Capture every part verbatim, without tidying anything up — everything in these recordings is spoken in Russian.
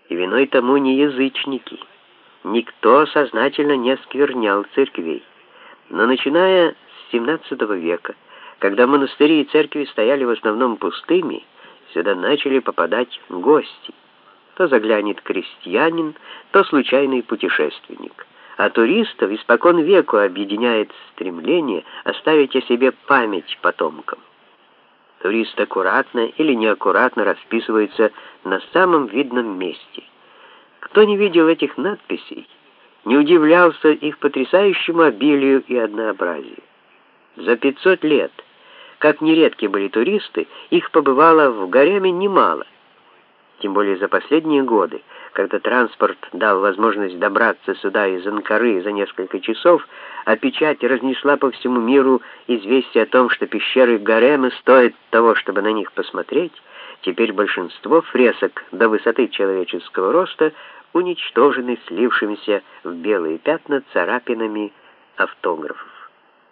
И виной тому не язычники. Никто сознательно не осквернял церквей. Но начиная с семнадцатого века, когда монастыри и церкви стояли в основном пустыми, сюда начали попадать гости. То заглянет крестьянин, то случайный путешественник. А туристов испокон веку объединяет стремление оставить о себе память потомкам. Турист аккуратно или неаккуратно расписывается на самом видном месте. Кто не видел этих надписей, не удивлялся их потрясающему обилию и однообразию. За пятьсот лет, как нередки были туристы, их побывало в Гареме немало. Тем более за последние годы, когда транспорт дал возможность добраться сюда из Анкары за несколько часов, а печать разнесла по всему миру известие о том, что пещеры Гарема стоят того, чтобы на них посмотреть, теперь большинство фресок до высоты человеческого роста уничтожены слившимися в белые пятна царапинами автографов.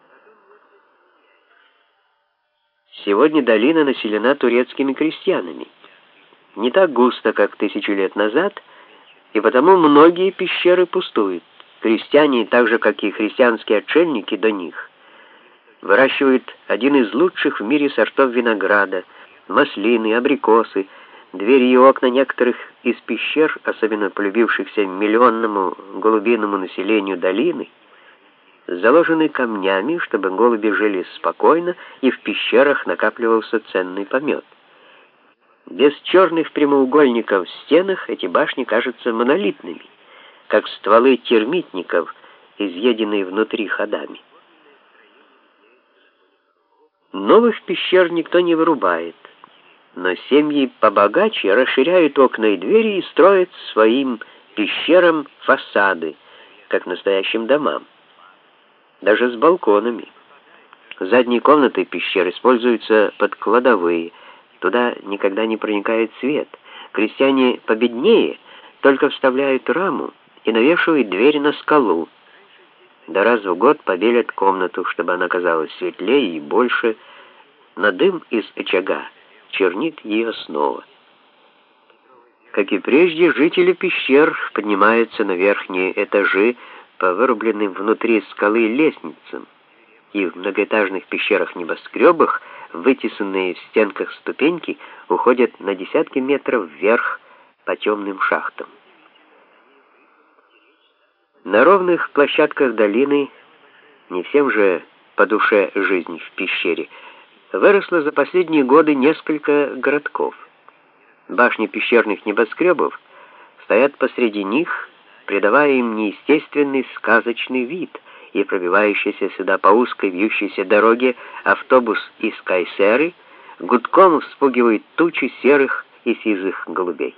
Сегодня долина населена турецкими крестьянами. Не так густо, как тысячу лет назад, и потому многие пещеры пустуют. Крестьяне, так же как и христианские отшельники до них, выращивают один из лучших в мире сортов винограда, маслины, абрикосы. Двери и окна некоторых из пещер, особенно полюбившихся миллионному голубиному населению долины, заложены камнями, чтобы голуби жили спокойно, и в пещерах накапливался ценный помет. Без черных прямоугольников в стенах эти башни кажутся монолитными, как стволы термитников, изъеденные внутри ходами. Новых пещер никто не вырубает, но семьи побогаче расширяют окна и двери и строят своим пещерам фасады, как настоящим домам, даже с балконами. Задние комнаты пещер используются под кладовые. Туда никогда не проникает свет. Крестьяне победнее только вставляют раму и навешивают дверь на скалу. Да раз в год побелят комнату, чтобы она казалась светлее и больше, но дым из очага чернит ее снова. Как и прежде, жители пещер поднимаются на верхние этажи по вырубленным внутри скалы лестницам, и в многоэтажных пещерах-небоскребах вытесанные в стенках ступеньки уходят на десятки метров вверх по темным шахтам. На ровных площадках долины, не всем же по душе жизнь в пещере, выросло за последние годы несколько городков. Башни пещерных небоскребов стоят посреди них, придавая им неестественный сказочный вид, и пробивающийся сюда по узкой вьющейся дороге автобус из Кайсеры гудком вспугивает тучи серых и сизых голубей.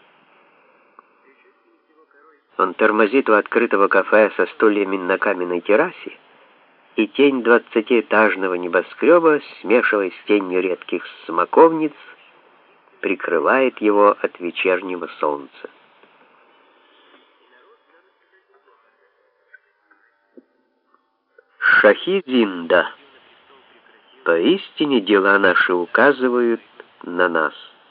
Он тормозит у открытого кафе со стульями на каменной террасе, и тень двадцатиэтажного небоскреба, смешиваясь с тенью редких смоковниц, прикрывает его от вечернего солнца. Шахи-Зинда. Поистине дела наши указывают на нас.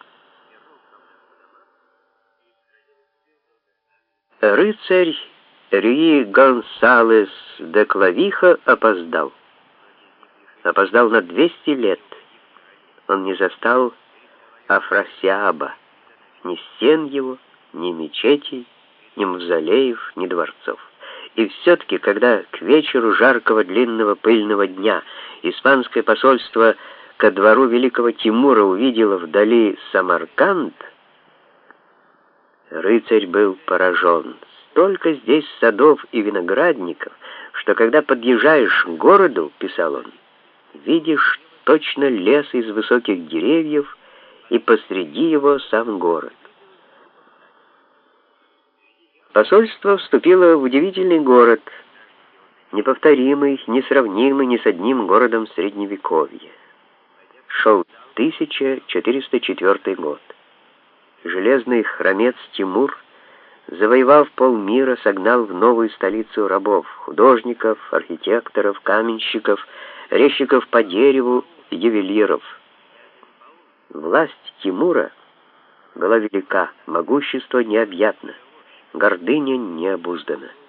Рыцарь Рюи Гонсалес де Клавиха опоздал. Опоздал на двести лет. Он не застал Афрасиаба, ни стен его, ни мечетей, ни мавзолеев, ни дворцов. И все-таки, когда к вечеру жаркого длинного пыльного дня испанское посольство ко двору великого Тимура увидело вдали Самарканд, рыцарь был поражен. Столько здесь садов и виноградников, что когда подъезжаешь к городу, писал он, видишь точно лес из высоких деревьев, и посреди его сам город. Посольство вступило в удивительный город, неповторимый, несравнимый ни с одним городом Средневековья. Шел тысяча четыреста четвёртый год. Железный хромец Тимур, завоевав полмира, согнал в новую столицу рабов, художников, архитекторов, каменщиков, резчиков по дереву, ювелиров. Власть Тимура была велика, могущество необъятно, гордыня необуздана.